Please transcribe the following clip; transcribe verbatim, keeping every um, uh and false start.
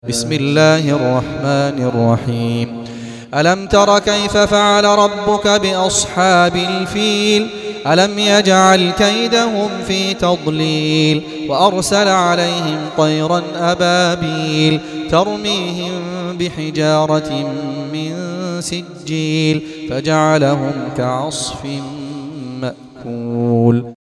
بسم الله الرحمن الرحيم. ألم تر كيف فعل ربك بأصحاب الفيل؟ ألم يجعل كيدهم في تضليل وأرسل عليهم طيرا أبابيل ترميهم بحجارة من سجيل فجعلهم كعصف مأكول.